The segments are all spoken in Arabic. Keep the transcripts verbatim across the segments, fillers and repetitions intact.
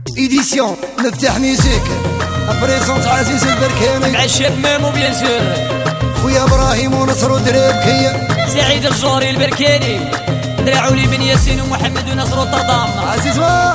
إيديسيون نفتح ميوزيك بريزونت عزيز البركاني مع الشيف ميمو بيان سور خويا ابراهيم ونصر ودريبكي سعيد الجوري البركاني دراعولي بن ياسين ومحمد ونصر الطردام عزيز ما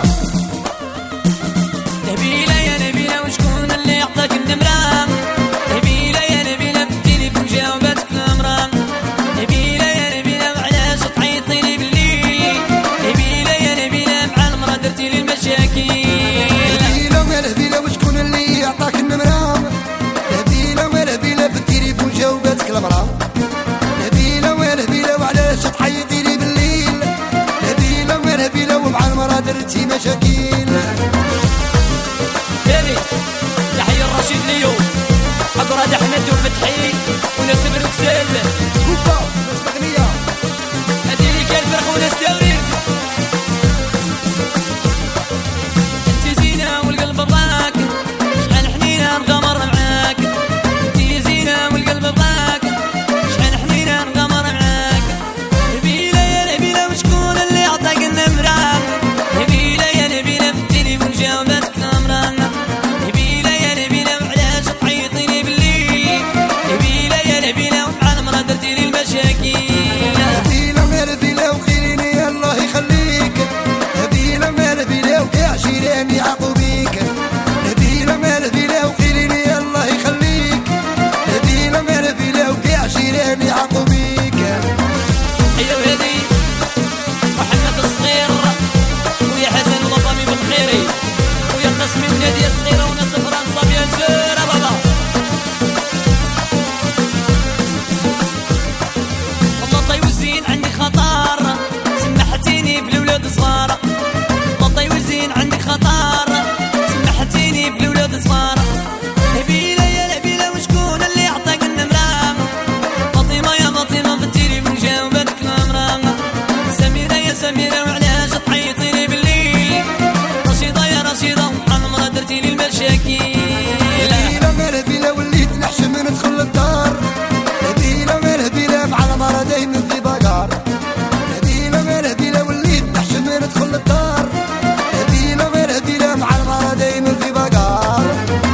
نبيلة يا نبيلة وشكون اللي عطاك النمرة نبيلة يا نبيلة في التليفون جاوباتك الامرة نبيلة يا نبيلة وعلاش تعيطي لي بالليل نبيلة يا نبيلة مع المرا درتي لي المشاكل نبيلة ما نبيلة وشكون اللي عطاك النمرة نبيلة ما نبيلة في التليفون جاوباتك الامرة نبيلة ما نبيلة وعلاش تعيطي لي بالليل نبيلة ما نبيلة ومع المرا درتي مشاكل يحيى الرشيد ليو عبراد احمد وفتحي وناس بروكسل كوبا ناس مغنية هادي لي كان فرخ وناس تاورير انتي زينة والقلب بضاك شحال حنينة نغامر معاك انتي زينة والقلب بضاك شحال حنينة نغامر معاك نبيلة يا نبيلة وشكون اللي عطاك النمرة نبيلة يا نبيلة في التليفون جاوباتك الامرة نبيلة يا نبيلة وعلاش تعيطيني بالليل نبيلة يا نبيلة ومع المرا درتي لي المشاكل نبيلة ما نبيلة وخليني الله يخليك نبيلة ما نبيلة وكاع جيراني عاقوا بيك نبيلة ما نبيلة وخليني الله يخليك نبيلة ما نبيلة وكاع جيراني عاقوا بيك ايوا هادي محمد الصغير ويا حسن ولطامي بالخيري ويا قسمي ونادية الصغيرة وناس فرنسا بيان سور بابا والله طي وزين عندي خطر سمحتيني بالولاد صغار والله طي وزين عندي خطر سمحتيني بالولاد صغار نبيلة يا نبيلة وشكون اللي عطاك النمرة فاطمة يا فاطمة في التليفون جاوباتك الامرة سميرة يا سميرة وعلاش تعيطيني بالليل رشيدة يا رشيدة ومع المرا درتي لي المشاكل نبيلة ما نبيلة وليت نحشم ندخل الدار نبيلة ما نبيلة مع المرا دايما في بقار نبيلة ما نبيلة وليت نحشم ندخل الدار نبيلة ما نبيلة مع المرا دايما في بقار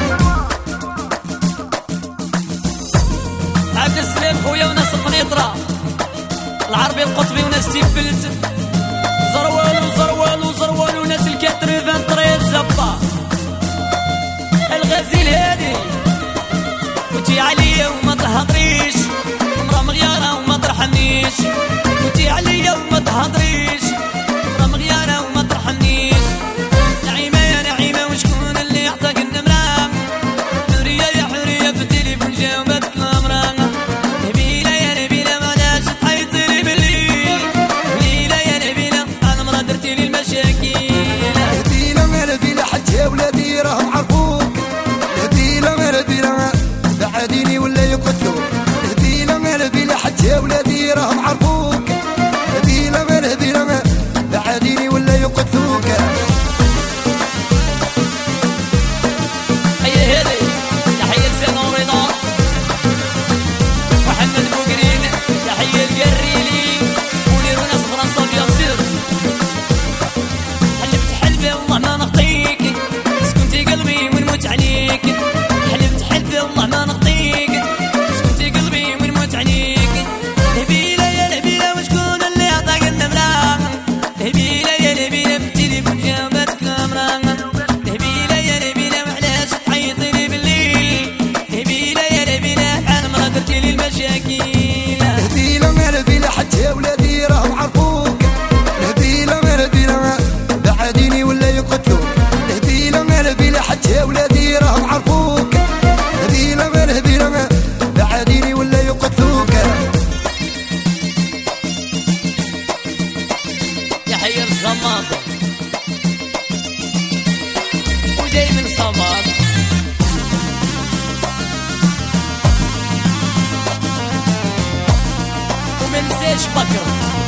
عبد السلام خويا وناس القنيطرة العربي القطبي وناس تيفلت زروال وزروال وزروال وناس الكاتريفان طريق زبا الغزيل هادي وتي عليا وما تهضريش مرا مغيارة وما ترحمنيش وتي عليا وما تهضريش مرا مغيارة وما ترحمنيش نعيمة يا نعيمة وشكون اللي عطاك النمرة حرية يا حرية في التليفون جاوباتك الامرة نبيلة يا نبيلة معلاش تعيطي لي بالليل نبيلة يا نبيلة انا مرا درتي لي المشاكل نبيلة ما نبيلة حتى ولادي راهم عرفوك نبيلة ما نبيلة بعديني ولا يقتلوك نبيلة ما نبيلة حتى ولادي راهم عرفوك نبيلة ما نبيلة بعديني ولا يقتلوك هيا هادي تحية لسانة ورضا محمد بوقرين تحية القريلي ونير وناس فرنسا بيان سور حلفت حلفي والله ما نخطيك سكنتي قلبي ونموت عليك حلفت حلفي والله ما نخطيك سكنتي قلبي ونموت عليك نبيلة يا نبيلة وشكون اللي عطاك النمرة نبيلة يا نبيلة في التليفون جاوباتك الامرة نبيلة يا نبيلة وعلاش تعيطيني بالليل نبيلة يا نبيلة مع المرا درتي لي المشاكل نبيلة ما نبيلة حتى ولادي راهم عرفوك نبيلة ما نبيلة بعديني ولا يقتلوك نبيلة ما نبيلة حتى ولادي راهم عرفوك نبيلة ما نبيلة بعديني ولا يقتلوك يحيى الزماط ودايما صمات ومنساش بكر